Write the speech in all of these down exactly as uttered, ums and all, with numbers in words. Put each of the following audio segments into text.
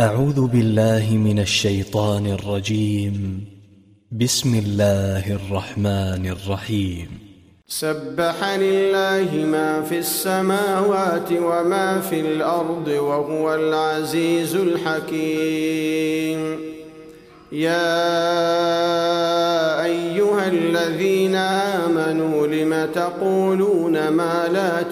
أعوذ بالله من الشيطان الرجيم. بسم الله الرحمن الرحيم. سبح لله ما في السماوات وما في الأرض وهو العزيز الحكيم. يا أيها الذين آمنوا لم تقولون ما لا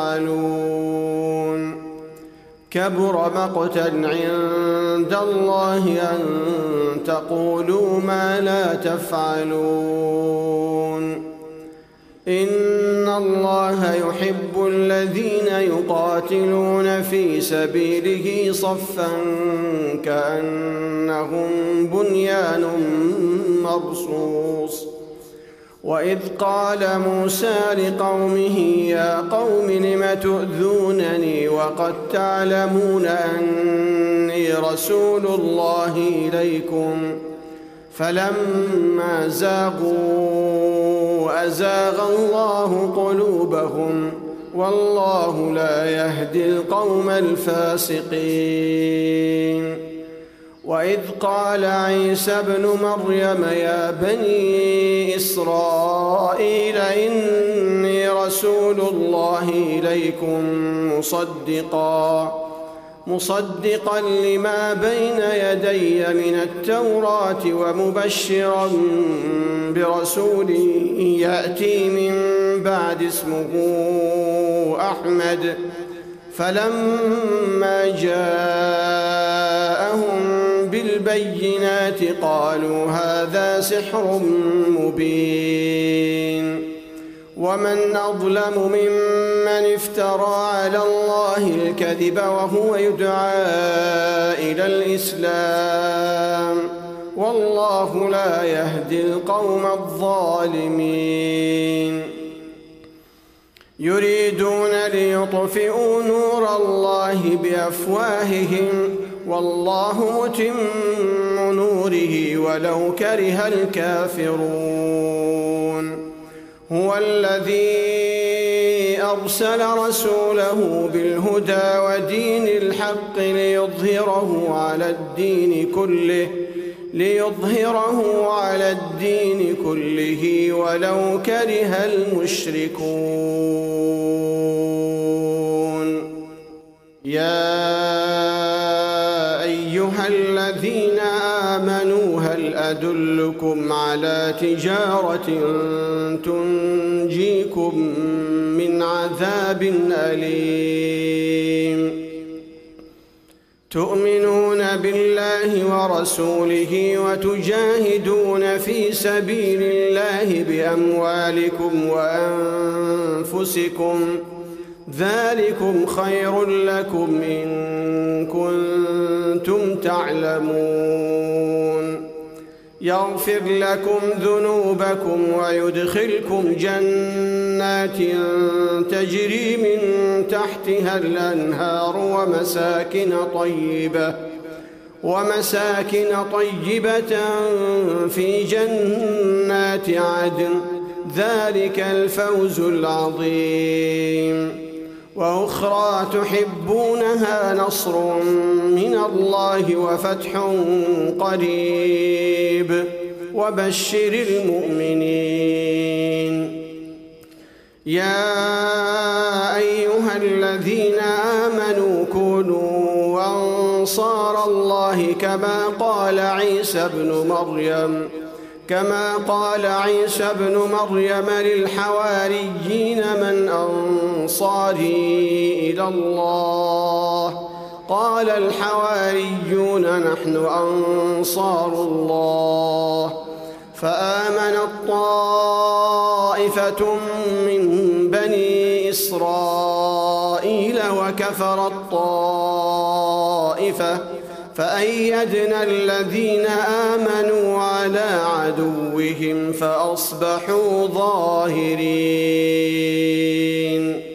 تفعلون كبر مقتا عند الله أن تقولوا ما لا تفعلون. إن الله يحب الذين يقاتلون في سبيله صفا كأنهم بنيان مرصوص. وإذ قال موسى لقومه يا قوم لم تؤذونني وقد تعلمون أني رسول الله إليكم فلما زاغوا أزاغ الله قلوبهم والله لا يهدي القوم الفاسقين. وإذ قال عيسى ابن مريم يا بني إسرائيل إني رسول الله إليكم مصدقا مصدقا لما بين يدي من التوراة ومبشرا برسول يأتي من بعد اسمه أحمد. فلما جاءهم بالبينات قالوا هذا سحر مبين. ومن أظلم ممن افترى على الله الكذب وهو يدعى إلى الإسلام والله لا يهدي القوم الظالمين. يريدون ليطفئوا نور الله بأفواههم والله متم نوره ولو كره الكافرون. هو الذي أرسل رسوله بالهدى ودين الحق ليظهره على الدين كله ليظهره على الدين كله ولو كره المشركون. يا أيها الذين آمنوا هل أدلكم على تجارة تنجيكم من عذاب أليم تؤمنون بالله ورسوله وتجاهدون في سبيل الله بأموالكم وأنفسكم ذلكم خير لكم إن كنتم تعلمون. يغفر لكم ذنوبكم ويدخلكم جنات تجري من تحتها الأنهار ومساكن طيبة ومساكن طيبة في جنات عدن ذلك الفوز العظيم. وأخرى تحبونها نصر من الله وفتح قريب وبشر المؤمنين. يا أيها الذين آمنوا كونوا أنصار الله كما قال عيسى ابن مريم كما قال عيسى ابن مريم للحواريين من أنصاري إلى الله قال الحواريون نحن أنصار الله. فآمنت طائفة من بني إسرائيل وكفرت طائفة فأيدنا الذين آمنوا على عدوهم فأصبحوا ظاهرين.